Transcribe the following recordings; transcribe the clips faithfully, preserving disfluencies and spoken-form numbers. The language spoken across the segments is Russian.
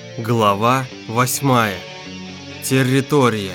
Глава восьмая. Территория.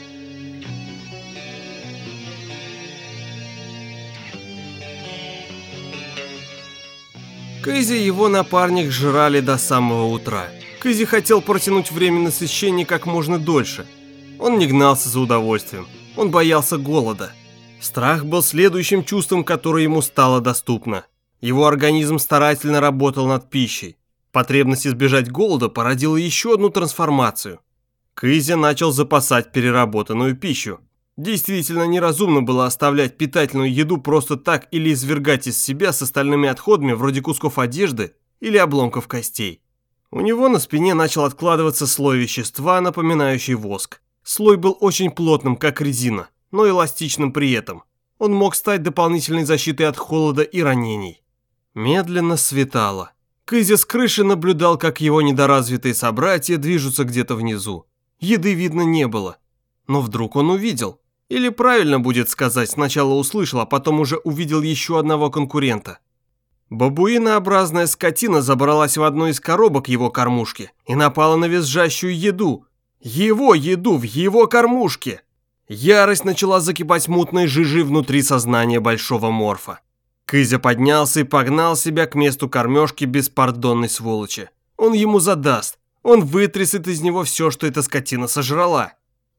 Кэзи и его напарник жрали до самого утра. Кэзи хотел протянуть время насыщения как можно дольше. Он не гнался за удовольствием, он боялся голода. Страх был следующим чувством, которое ему стало доступно. Его организм старательно работал над пищей. Потребность избежать голода породила еще одну трансформацию. Кэзи начал запасать переработанную пищу. Действительно неразумно было оставлять питательную еду просто так или извергать из себя с остальными отходами вроде кусков одежды или обломков костей. У него на спине начал откладываться слой вещества, напоминающий воск. Слой был очень плотным, как резина, но эластичным при этом. Он мог стать дополнительной защитой от холода и ранений. Медленно светало. Кэзи с крыши наблюдал, как его недоразвитые собратья движутся где-то внизу. Еды видно не было. Но вдруг он увидел. Или правильно будет сказать, сначала услышал, а потом уже увидел еще одного конкурента. Бабуинообразная скотина забралась в одну из коробок его кормушки и напала на визжащую еду. Его еду в его кормушке! Ярость начала закипать мутной жижей внутри сознания большого морфа. Кэзи поднялся и погнал себя к месту кормежки беспардонной сволочи. Он ему задаст. Он вытрясет из него все, что эта скотина сожрала.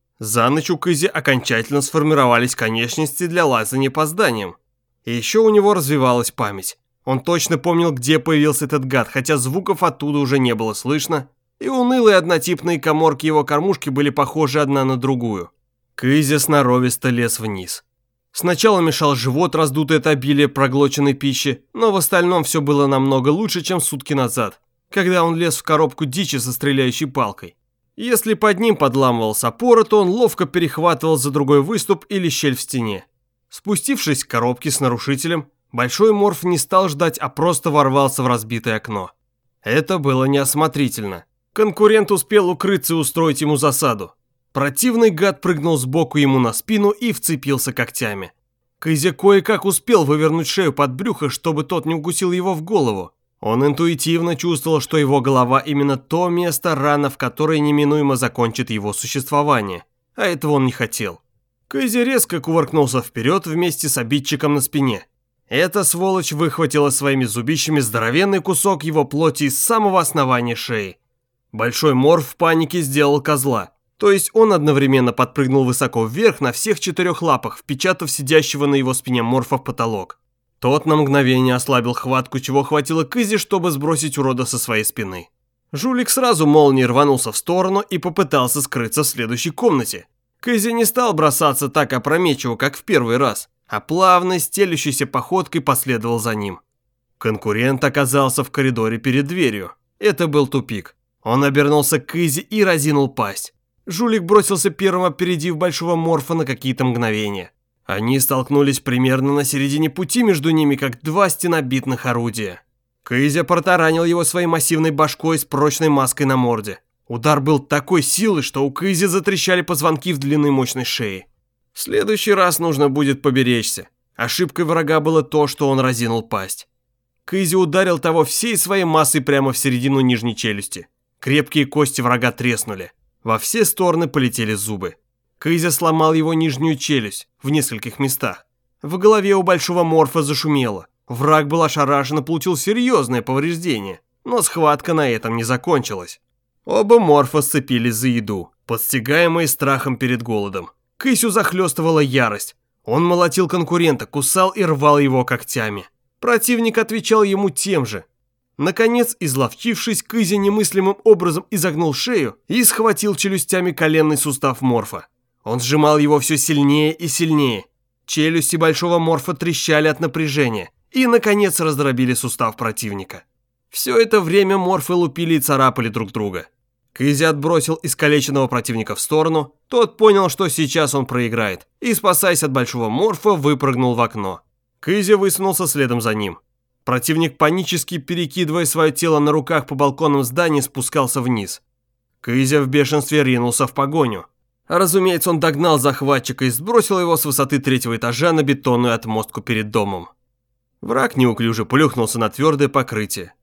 За ночь у Кэзи окончательно сформировались конечности для лазания по зданиям. И еще у него развивалась память. Он точно помнил, где появился этот гад, хотя звуков оттуда уже не было слышно, и унылые однотипные каморки его кормушки были похожи одна на другую. Кэзи сноровисто лез вниз. Сначала мешал живот, раздутый от обилия проглоченной пищи, но в остальном все было намного лучше, чем сутки назад, когда он лез в коробку дичи со стреляющей палкой. Если под ним подламывалась опора, то он ловко перехватывал за другой выступ или щель в стене. Спустившись к коробке с нарушителем, большой морф не стал ждать, а просто ворвался в разбитое окно. Это было неосмотрительно. Конкурент успел укрыться и устроить ему засаду. Противный гад прыгнул сбоку ему на спину и вцепился когтями. Кэзи кое-как успел вывернуть шею под брюхо, чтобы тот не укусил его в голову. Он интуитивно чувствовал, что его голова именно то место, рана в которой неминуемо закончит его существование. А этого он не хотел. Кэзи резко кувыркнулся вперед вместе с обидчиком на спине. Эта сволочь выхватила своими зубищами здоровенный кусок его плоти из самого основания шеи. Большой морф в панике сделал козла. То есть он одновременно подпрыгнул высоко вверх на всех четырех лапах, впечатав сидящего на его спине морфа в потолок. Тот на мгновение ослабил хватку, чего хватило Кэзи, чтобы сбросить урода со своей спины. Жулик сразу молнией рванулся в сторону и попытался скрыться в следующей комнате. Кэзи не стал бросаться так опрометчиво, как в первый раз, а плавной, стелющейся походкой последовал за ним. Конкурент оказался в коридоре перед дверью. Это был тупик. Он обернулся к Кэзи и разинул пасть. Жулик бросился первым, опередив большого морфа на какие-то мгновения. Они столкнулись примерно на середине пути между ними, как два стенобитных орудия. Кэзи протаранил его своей массивной башкой с прочной маской на морде. Удар был такой силы, что у Кэзи затрещали позвонки в длинной мощной шее. В следующий раз нужно будет поберечься. Ошибкой врага было то, что он разинул пасть. Кэзи ударил того всей своей массой прямо в середину нижней челюсти. Крепкие кости врага треснули. Во все стороны полетели зубы. Кэзи сломал его нижнюю челюсть в нескольких местах. В голове у большого морфа зашумело. Враг был ошарашен и получил серьезное повреждение. Но схватка на этом не закончилась. Оба морфа сцепились за еду, подстигаемые страхом перед голодом. Кэзю захлестывала ярость. Он молотил конкурента, кусал и рвал его когтями. Противник отвечал ему тем же. Наконец, изловчившись, Кэзи немыслимым образом изогнул шею и схватил челюстями коленный сустав морфа. Он сжимал его все сильнее и сильнее. Челюсти большого морфа трещали от напряжения и, наконец, раздробили сустав противника. Все это время морфы лупили и царапали друг друга. Кэзи отбросил искалеченного противника в сторону, тот понял, что сейчас он проиграет, и, спасаясь от большого морфа, выпрыгнул в окно. Кэзи высунулся следом за ним. Противник, панически перекидывая свое тело на руках по балконам здания, спускался вниз. Кэзи в бешенстве ринулся в погоню. Разумеется, он догнал захватчика и сбросил его с высоты третьего этажа на бетонную отмостку перед домом. Враг неуклюже плюхнулся на твердое покрытие.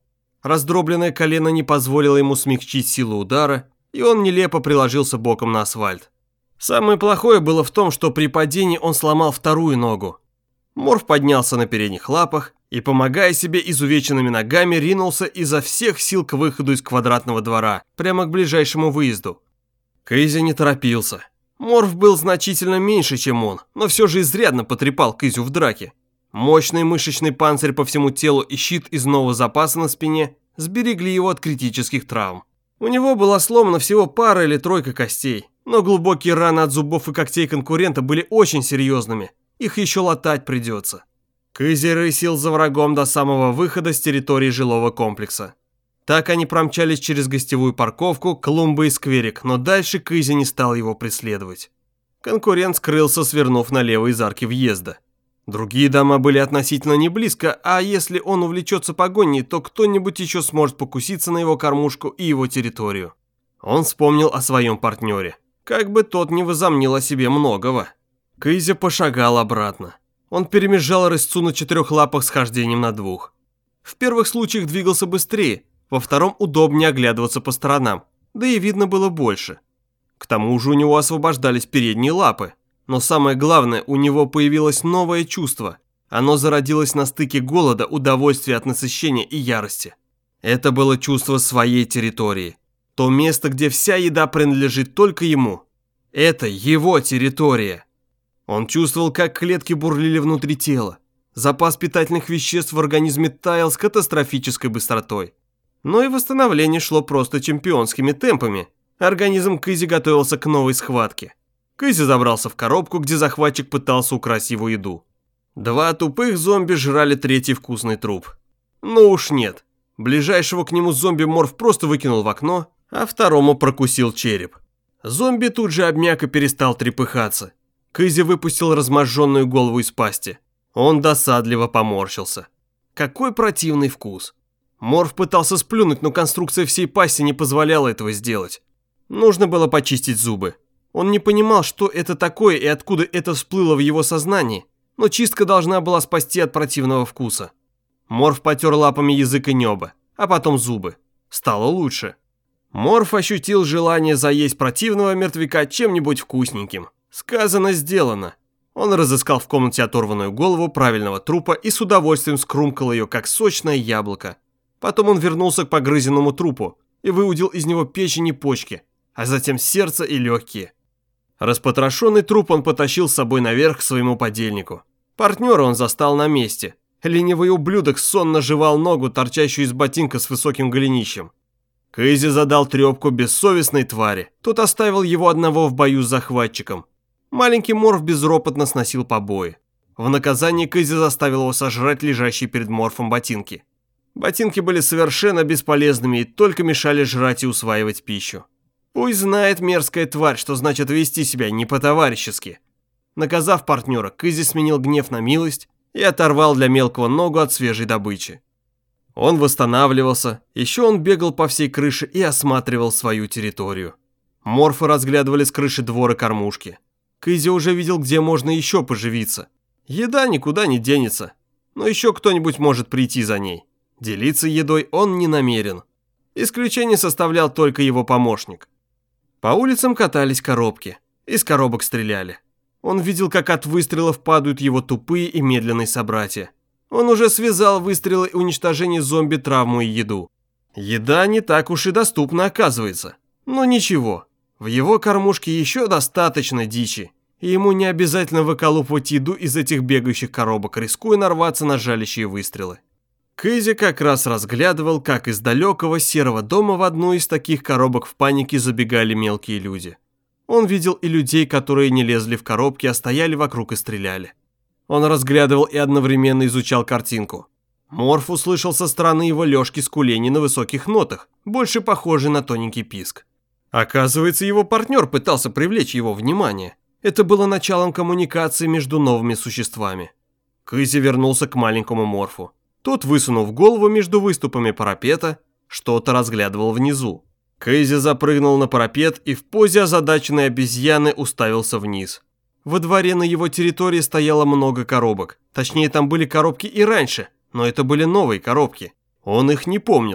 Раздробленное колено не позволило ему смягчить силу удара, и он нелепо приложился боком на асфальт. Самое плохое было в том, что при падении он сломал вторую ногу. Морф поднялся на передних лапах и, помогая себе изувеченными ногами, ринулся изо всех сил к выходу из квадратного двора, прямо к ближайшему выезду. Кызя не торопился. Морф был значительно меньше, чем он, но все же изрядно потрепал Кызю в драке. Мощный мышечный панцирь по всему телу и щит из нового запаса на спине сберегли его от критических травм. У него была сломана всего пара или тройка костей, но глубокие раны от зубов и когтей конкурента были очень серьезными, их еще латать придется. Кызя рысил за врагом до самого выхода с территории жилого комплекса. Так они промчались через гостевую парковку, клумбы и скверик, но дальше Кызя не стал его преследовать. Конкурент скрылся, свернув налево из арки въезда. Другие дома были относительно не близко, а если он увлечется погоней, то кто-нибудь еще сможет покуситься на его кормушку и его территорию. Он вспомнил о своем партнере. Как бы тот не возомнил о себе многого. Кызя пошагал обратно. Он перемежал рысцу на четырех лапах с хождением на двух. В первых случаях двигался быстрее, во втором удобнее оглядываться по сторонам, да и видно было больше. К тому же у него освобождались передние лапы. Но самое главное, у него появилось новое чувство. Оно зародилось на стыке голода, удовольствия от насыщения и ярости. Это было чувство своей территории. То место, где вся еда принадлежит только ему. Это его территория. Он чувствовал, как клетки бурлили внутри тела. Запас питательных веществ в организме таял с катастрофической быстротой. Но и восстановление шло просто чемпионскими темпами. Организм Кызи готовился к новой схватке. Кызя забрался в коробку, где захватчик пытался украсть его еду. Два тупых зомби жрали третий вкусный труп. Ну уж нет. Ближайшего к нему зомби Морф просто выкинул в окно, а второму прокусил череп. Зомби тут же обмяк и перестал трепыхаться. Кызя выпустил разможженную голову из пасти. Он досадливо поморщился. Какой противный вкус. Морф пытался сплюнуть, но конструкция всей пасти не позволяла этого сделать. Нужно было почистить зубы. Он не понимал, что это такое и откуда это всплыло в его сознании, но чистка должна была спасти от противного вкуса. Морф потер лапами язык и небо, а потом зубы. Стало лучше. Морф ощутил желание заесть противного мертвяка чем-нибудь вкусненьким. Сказано, сделано. Он разыскал в комнате оторванную голову правильного трупа и с удовольствием скрумкал ее, как сочное яблоко. Потом он вернулся к погрызенному трупу и выудил из него печень и почки, а затем сердце и легкие. Распотрошенный труп он потащил с собой наверх к своему подельнику. Партнера он застал на месте. Ленивый ублюдок сонно жевал ногу, торчащую из ботинка с высоким голенищем. Кызи задал трепку бессовестной твари. Тот оставил его одного в бою с захватчиком. Маленький Морф безропотно сносил побои. В наказание Кызи заставил его сожрать лежащие перед Морфом ботинки. Ботинки были совершенно бесполезными и только мешали жрать и усваивать пищу. Пусть знает мерзкая тварь, что значит вести себя не по-товарищески. Наказав партнера, Кызи сменил гнев на милость и оторвал для мелкого ногу от свежей добычи. Он восстанавливался, еще он бегал по всей крыше и осматривал свою территорию. Морфы разглядывали с крыши двора кормушки. Кызи уже видел, где можно еще поживиться. Еда никуда не денется, но еще кто-нибудь может прийти за ней. Делиться едой он не намерен. Исключение составлял только его помощник. По улицам катались коробки. Из коробок стреляли. Он видел, как от выстрелов падают его тупые и медленные собратья. Он уже связал выстрелы и уничтожение зомби, травму и еду. Еда не так уж и доступна, оказывается. Но ничего, в его кормушке еще достаточно дичи, и ему не обязательно выколупывать еду из этих бегающих коробок, рискуя нарваться на жалящие выстрелы. Кызи как раз разглядывал, как из далекого серого дома в одну из таких коробок в панике забегали мелкие люди. Он видел и людей, которые не лезли в коробки, а стояли вокруг и стреляли. Он разглядывал и одновременно изучал картинку. Морф услышал со стороны его Лёшки скуление на высоких нотах, больше похожий на тоненький писк. Оказывается, его партнер пытался привлечь его внимание. Это было началом коммуникации между новыми существами. Кызи вернулся к маленькому Морфу. Тот, высунув голову между выступами парапета, что-то разглядывал внизу. Кызи запрыгнул на парапет и в позе озадаченной обезьяны уставился вниз. Во дворе на его территории стояло много коробок. Точнее, там были коробки и раньше, но это были новые коробки. Он их не помнил.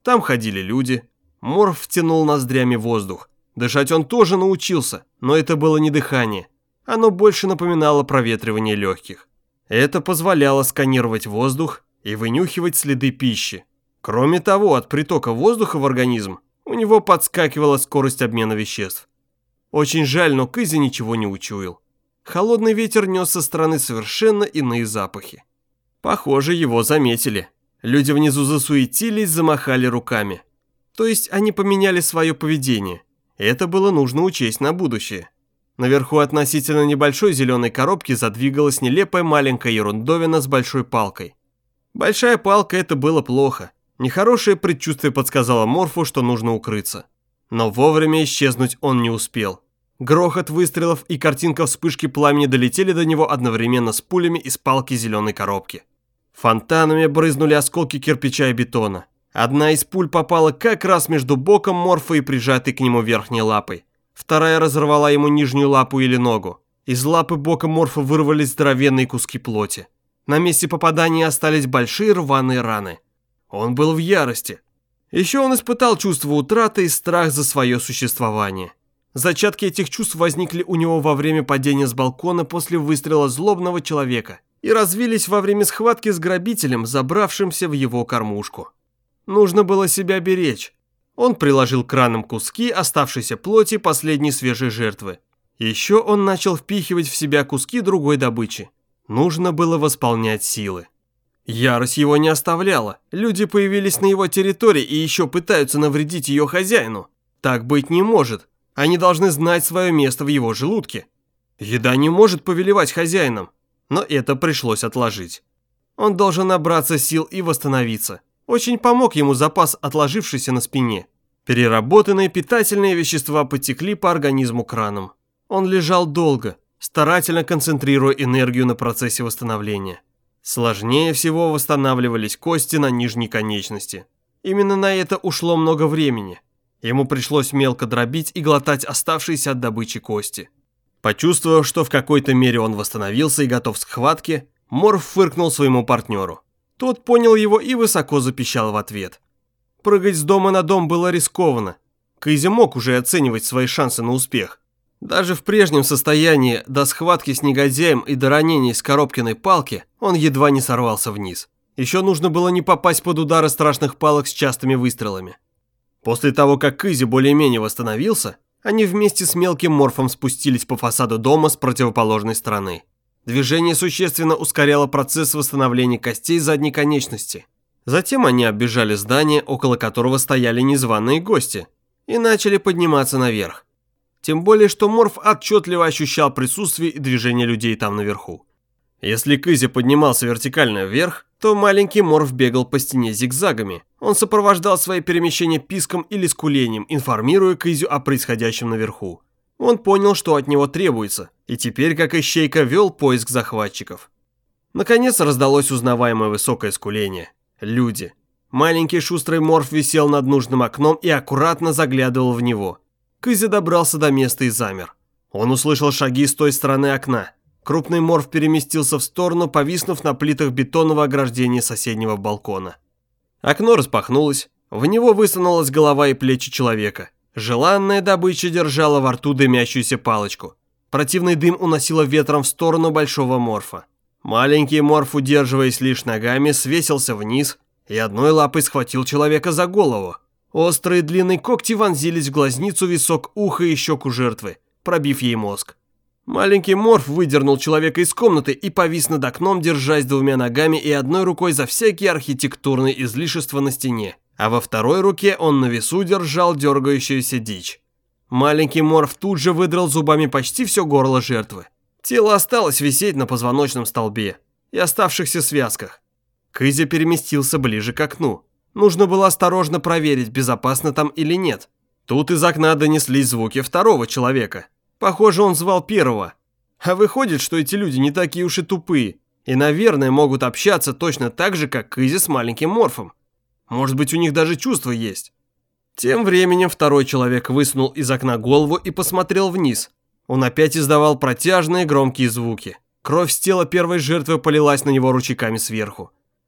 Там ходили люди. Морф втянул ноздрями воздух. Дышать он тоже научился, но это было не дыхание. Оно больше напоминало проветривание легких. Это позволяло сканировать воздух и вынюхивать следы пищи. Кроме того, от притока воздуха в организм у него подскакивала скорость обмена веществ. Очень жаль, но Кызя ничего не учуял. Холодный ветер нес со стороны совершенно иные запахи. Похоже, его заметили. Люди внизу засуетились, замахали руками. То есть они поменяли свое поведение. Это было нужно учесть на будущее. Наверху относительно небольшой зеленой коробки задвигалась нелепая маленькая ерундовина с большой палкой. Большая палка — это было плохо. Нехорошее предчувствие подсказало Морфу, что нужно укрыться. Но вовремя исчезнуть он не успел. Грохот выстрелов и картинка вспышки пламени долетели до него одновременно с пулями из палки зеленой коробки. Фонтанами брызнули осколки кирпича и бетона. Одна из пуль попала как раз между боком Морфа и прижатой к нему верхней лапой. Вторая разорвала ему нижнюю лапу или ногу. Из лапы бока Морфа вырвались здоровенные куски плоти. На месте попадания остались большие рваные раны. Он был в ярости. Еще он испытал чувство утраты и страх за свое существование. Зачатки этих чувств возникли у него во время падения с балкона после выстрела злобного человека и развились во время схватки с грабителем, забравшимся в его кормушку. Нужно было себя беречь. Он приложил к ранам куски оставшейся плоти последней свежей жертвы. Еще он начал впихивать в себя куски другой добычи. Нужно было восполнять силы. Ярость его не оставляла. Люди появились на его территории и еще пытаются навредить ее хозяину. Так быть не может. Они должны знать свое место в его желудке. Еда не может повелевать хозяином. Но это пришлось отложить. Он должен набраться сил и восстановиться. Очень помог ему запас, отложившийся на спине. Переработанные питательные вещества потекли по организму краном. Он лежал долго, старательно концентрируя энергию на процессе восстановления. Сложнее всего восстанавливались кости на нижней конечности. Именно на это ушло много времени. Ему пришлось мелко дробить и глотать оставшиеся от добычи кости. Почувствовав, что в какой-то мере он восстановился и готов к схватке, Морф фыркнул своему партнеру. Тот понял его и высоко запищал в ответ. Прыгать с дома на дом было рискованно. Кызя мог уже оценивать свои шансы на успех. Даже в прежнем состоянии, до схватки с негодяем и до ранения из коробкиной палки, он едва не сорвался вниз. Еще нужно было не попасть под удары страшных палок с частыми выстрелами. После того, как Кызя более-менее восстановился, они вместе с мелким Морфом спустились по фасаду дома с противоположной стороны. Движение существенно ускоряло процесс восстановления костей задней конечности. Затем они оббежали здание, около которого стояли незваные гости, и начали подниматься наверх. Тем более, что Морф отчетливо ощущал присутствие и движение людей там наверху. Если Кызя поднимался вертикально вверх, то маленький Морф бегал по стене зигзагами. Он сопровождал свои перемещения писком или скулением, информируя Кызю о происходящем наверху. Он понял, что от него требуется, и теперь, как ищейка, вел поиск захватчиков. Наконец раздалось узнаваемое высокое скуление. Люди. Маленький шустрый Морф висел над нужным окном и аккуратно заглядывал в него. Кызя добрался до места и замер. Он услышал шаги с той стороны окна. Крупный Морф переместился в сторону, повиснув на плитах бетонного ограждения соседнего балкона. Окно распахнулось. В него высунулась голова и плечи человека. Желанная добыча держала во рту дымящуюся палочку. Противный дым уносило ветром в сторону большого Морфа. Маленький Морф, удерживаясь лишь ногами, свесился вниз и одной лапой схватил человека за голову. Острые длинные когти вонзились в глазницу, висок, ухо и щеку жертвы, пробив ей мозг. Маленький Морф выдернул человека из комнаты и повис над окном, держась двумя ногами и одной рукой за всякие архитектурные излишества на стене, а во второй руке он на весу держал дергающуюся дичь. Маленький Морф тут же выдрал зубами почти все горло жертвы. Тело осталось висеть на позвоночном столбе и оставшихся связках. Кызя переместился ближе к окну. Нужно было осторожно проверить, безопасно там или нет. Тут из окна донеслись звуки второго человека. Похоже, он звал первого. А выходит, что эти люди не такие уж и тупые. И, наверное, могут общаться точно так же, как Кызя с маленьким Морфом. Может быть, у них даже чувства есть. Тем временем второй человек высунул из окна голову и посмотрел вниз. Он опять издавал протяжные громкие звуки. Кровь с тела первой жертвы полилась на него ручейками сверху.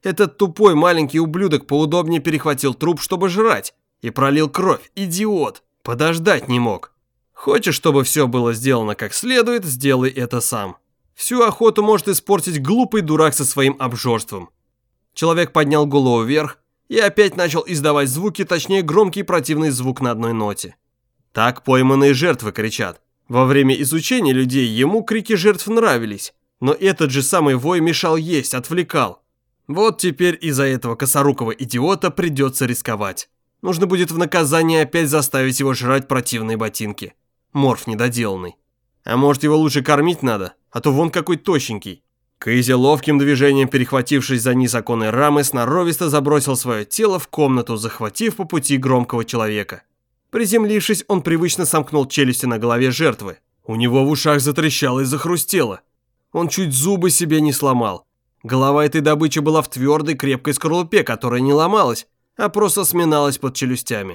Этот тупой маленький ублюдок поудобнее перехватил труп, чтобы жрать, и пролил кровь. Идиот! Подождать не мог. Хочешь, чтобы все было сделано как следует, сделай это сам. Всю охоту может испортить глупый дурак со своим обжорством. Человек поднял голову вверх и опять начал издавать звуки, точнее громкий противный звук на одной ноте. Так пойманные жертвы кричат. Во время изучения людей ему крики жертв нравились, но этот же самый вой мешал есть, отвлекал. Вот теперь из-за этого косорукого идиота придется рисковать. Нужно будет в наказание опять заставить его жрать противные ботинки. Морф недоделанный. А может, его лучше кормить надо, а то вон какой тощенький. Кызя, ловким движением перехватившись за низ оконной рамы, сноровисто забросил свое тело в комнату, захватив по пути громкого человека. Приземлившись, он привычно сомкнул челюсти на голове жертвы. У него в ушах затрещало и захрустело. Он чуть зубы себе не сломал. Голова этой добычи была в твердой, крепкой скорлупе, которая не ломалась, а просто сминалась под челюстями.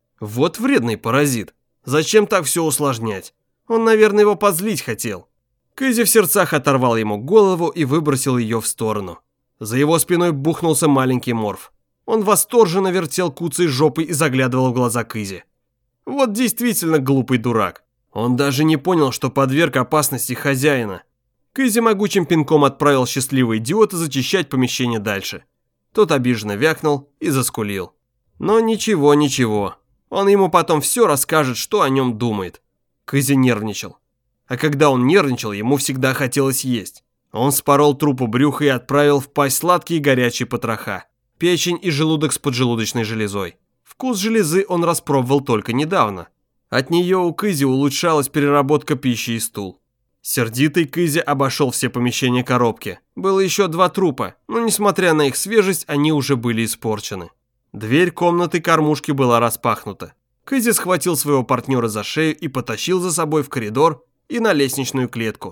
Вот вредный паразит. Зачем так все усложнять? Он, наверное, его позлить хотел. Кызя в сердцах оторвал ему голову и выбросил ее в сторону. За его спиной бухнулся маленький морф. Он восторженно вертел куцей жопой и заглядывал в глаза Кызе. Вот действительно глупый дурак. Он даже не понял, что подверг опасности хозяина. Кызя могучим пинком отправил счастливого идиота зачищать помещение дальше. Тот обиженно вякнул и заскулил. Но ничего, ничего. Он ему потом все расскажет, что о нем думает. Кызя нервничал. А когда он нервничал, ему всегда хотелось есть. Он спорол трупу брюха и отправил в пасть сладкие горячие потроха. Печень и желудок с поджелудочной железой. Вкус железы он распробовал только недавно. От нее у Кызи улучшалась переработка пищи и стул. Сердитый Кызя обошел все помещения коробки. Было еще два трупа, но несмотря на их свежесть, они уже были испорчены. Дверь комнаты кормушки была распахнута. Кызя схватил своего партнера за шею и потащил за собой в коридор и на лестничную клетку.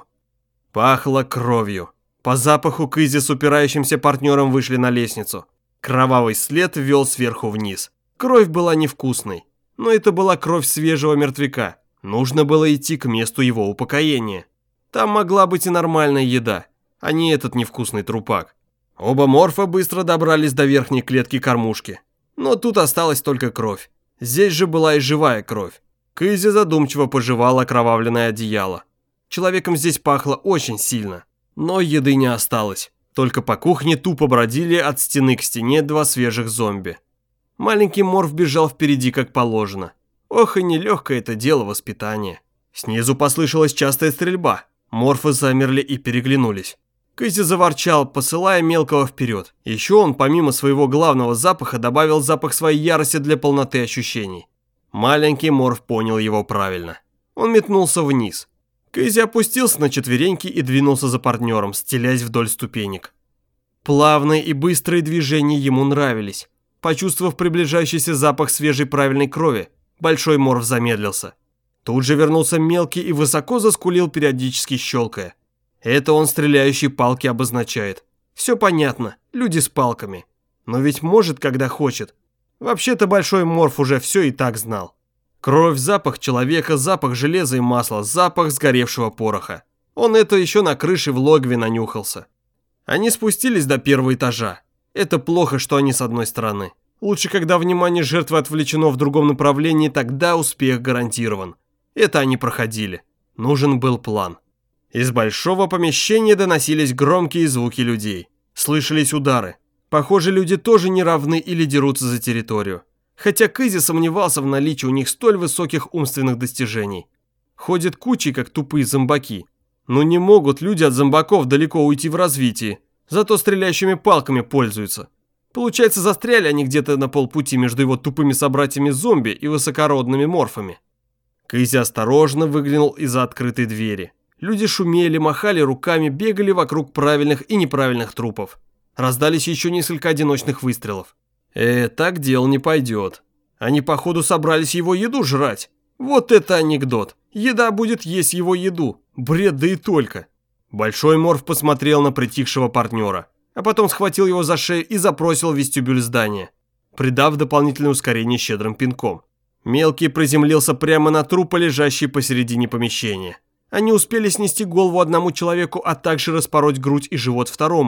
Пахло кровью. По запаху Кызи с упирающимся партнером вышли на лестницу. Кровавый след вел сверху вниз. Кровь была невкусной, но это была кровь свежего мертвяка. Нужно было идти к месту его упокоения. Там могла быть и нормальная еда, а не этот невкусный трупак. Оба морфа быстро добрались до верхней клетки кормушки. Но тут осталась только кровь. Здесь же была и живая кровь. Кызя задумчиво пожевал окровавленное одеяло. Человеком здесь пахло очень сильно, но еды не осталось. Только по кухне тупо бродили от стены к стене два свежих зомби. Маленький морф бежал впереди как положено. Ох и нелегкое это дело воспитания. Снизу послышалась частая стрельба. Морфы замерли и переглянулись. Кызя заворчал, посылая мелкого вперед. Еще он помимо своего главного запаха добавил запах своей ярости для полноты ощущений. Маленький морф понял его правильно. Он метнулся вниз. Кызя опустился на четвереньки и двинулся за партнером, стелясь вдоль ступенек. Плавные и быстрые движения ему нравились. Почувствовав приближающийся запах свежей правильной крови, большой морф замедлился. Тут же вернулся мелкий и высоко заскулил, периодически щелкая. Это он стреляющие палки обозначает. Все понятно, люди с палками. Но ведь может, когда хочет. Вообще-то большой морф уже все и так знал. Кровь, запах человека, запах железа и масла, запах сгоревшего пороха. Он это еще на крыше в логове нанюхался. Они спустились до первого этажа. Это плохо, что они с одной стороны. Лучше, когда внимание жертвы отвлечено в другом направлении, тогда успех гарантирован. Это они проходили. Нужен был план. Из большого помещения доносились громкие звуки людей. Слышались удары. Похоже, люди тоже не равны или дерутся за территорию. Хотя Кызя сомневался в наличии у них столь высоких умственных достижений. Ходят кучей, как тупые зомбаки. Но не могут люди от зомбаков далеко уйти в развитии. Зато стреляющими палками пользуются. Получается, застряли они где-то на полпути между его тупыми собратьями-зомби и высокородными морфами. Кызя осторожно выглянул из-за открытой двери. Люди шумели, махали руками, бегали вокруг правильных и неправильных трупов. Раздались еще несколько одиночных выстрелов. Э, так дело не пойдет. Они, походу, собрались его еду жрать. Вот это анекдот. Еда будет есть его еду. Бред, да и только. Большой морф посмотрел на притихшего партнера, а потом схватил его за шею и запросил в вестибюль здания, придав дополнительное ускорение щедрым пинком. Мелкий приземлился прямо на трупы, лежащий посередине помещения. Они успели снести голову одному человеку, а также распороть грудь и живот второму.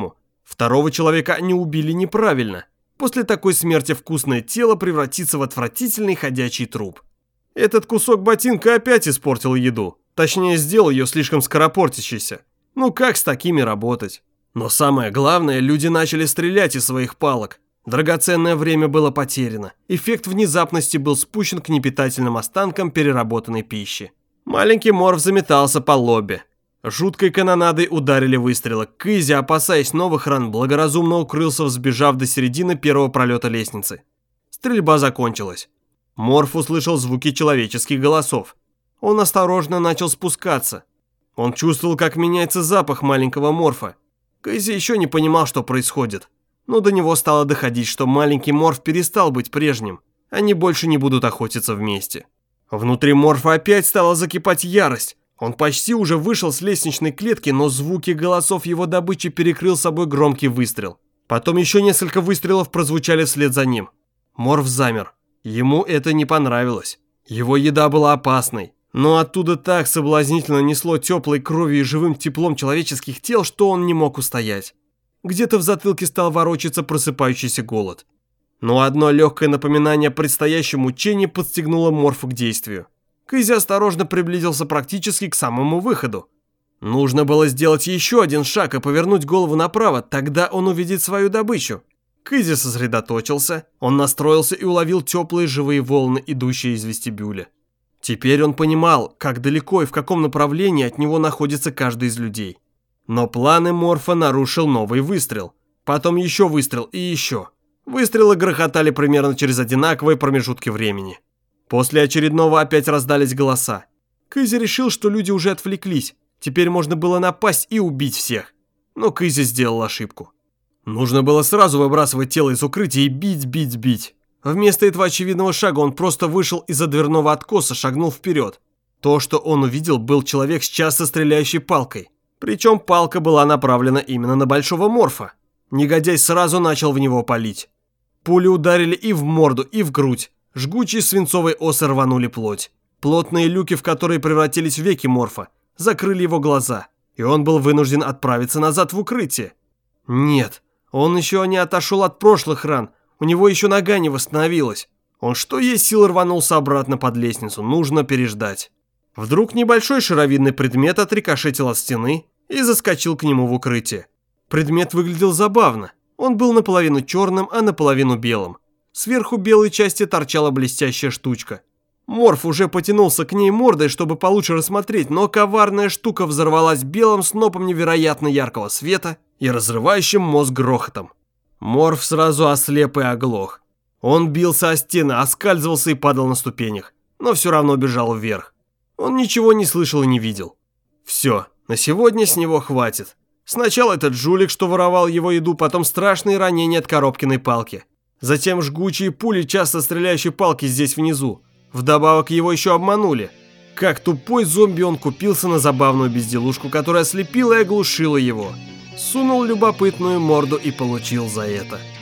Второго человека они убили неправильно. После такой смерти вкусное тело превратится в отвратительный ходячий труп. Этот кусок ботинка опять испортил еду. Точнее, сделал ее слишком скоропортящейся. Ну как с такими работать? Но самое главное, люди начали стрелять из своих палок. Драгоценное время было потеряно. Эффект внезапности был спущен к непитательным останкам переработанной пищи. Маленький Морф заметался по лобби. Жуткой канонадой ударили выстрелы. Кызи, опасаясь новых ран, благоразумно укрылся, взбежав до середины первого пролета лестницы. Стрельба закончилась. Морф услышал звуки человеческих голосов. Он осторожно начал спускаться. Он чувствовал, как меняется запах маленького Морфа. Кызи еще не понимал, что происходит. Но до него стало доходить, что маленький Морф перестал быть прежним. Они больше не будут охотиться вместе. Внутри Морфа опять стала закипать ярость. Он почти уже вышел с лестничной клетки, но звуки голосов его добычи перекрыл собой громкий выстрел. Потом еще несколько выстрелов прозвучали вслед за ним. Морф замер. Ему это не понравилось. Его еда была опасной. Но оттуда так соблазнительно несло теплой кровью и живым теплом человеческих тел, что он не мог устоять. Где-то в затылке стал ворочаться просыпающийся голод. Но одно легкое напоминание о предстоящем учении подстегнуло Морфа к действию. Кызи осторожно приблизился практически к самому выходу. Нужно было сделать еще один шаг и повернуть голову направо, тогда он увидит свою добычу. Кызи сосредоточился, он настроился и уловил теплые живые волны, идущие из вестибюля. Теперь он понимал, как далеко и в каком направлении от него находится каждый из людей. Но планы Морфа нарушил новый выстрел. Потом еще выстрел и еще. Выстрелы грохотали примерно через одинаковые промежутки времени. После очередного опять раздались голоса. Кызи решил, что люди уже отвлеклись. Теперь можно было напасть и убить всех. Но Кызи сделал ошибку. Нужно было сразу выбрасывать тело из укрытия и бить, бить, бить. Вместо этого очевидного шага он просто вышел из-за дверного откоса, шагнул вперед. То, что он увидел, был человек с часто стреляющей палкой. Причем палка была направлена именно на Большого Морфа. Негодяй сразу начал в него палить. Пули ударили и в морду, и в грудь. Жгучие свинцовые осы рванули плоть. Плотные люки, в которые превратились веки Морфа, закрыли его глаза, и он был вынужден отправиться назад в укрытие. Нет, он еще не отошел от прошлых ран, у него еще нога не восстановилась. Он что есть сил рванулся обратно под лестницу, нужно переждать. Вдруг небольшой шаровидный предмет отрикошетил от стены и заскочил к нему в укрытие. Предмет выглядел забавно, он был наполовину черным, а наполовину белым. Сверху белой части торчала блестящая штучка. Морф уже потянулся к ней мордой, чтобы получше рассмотреть, но коварная штука взорвалась белым снопом невероятно яркого света и разрывающим мозг грохотом. Морф сразу ослеп и оглох. Он бился о стены, оскальзывался и падал на ступенях, но все равно бежал вверх. Он ничего не слышал и не видел. Все, на сегодня с него хватит. Сначала этот жулик, что воровал его еду, потом страшные ранения от Коробкиной палки. Затем жгучие пули часто стреляющей палки здесь внизу. Вдобавок его еще обманули. Как тупой зомби он купился на забавную безделушку, которая ослепила и оглушила его. Сунул любопытную морду и получил за это.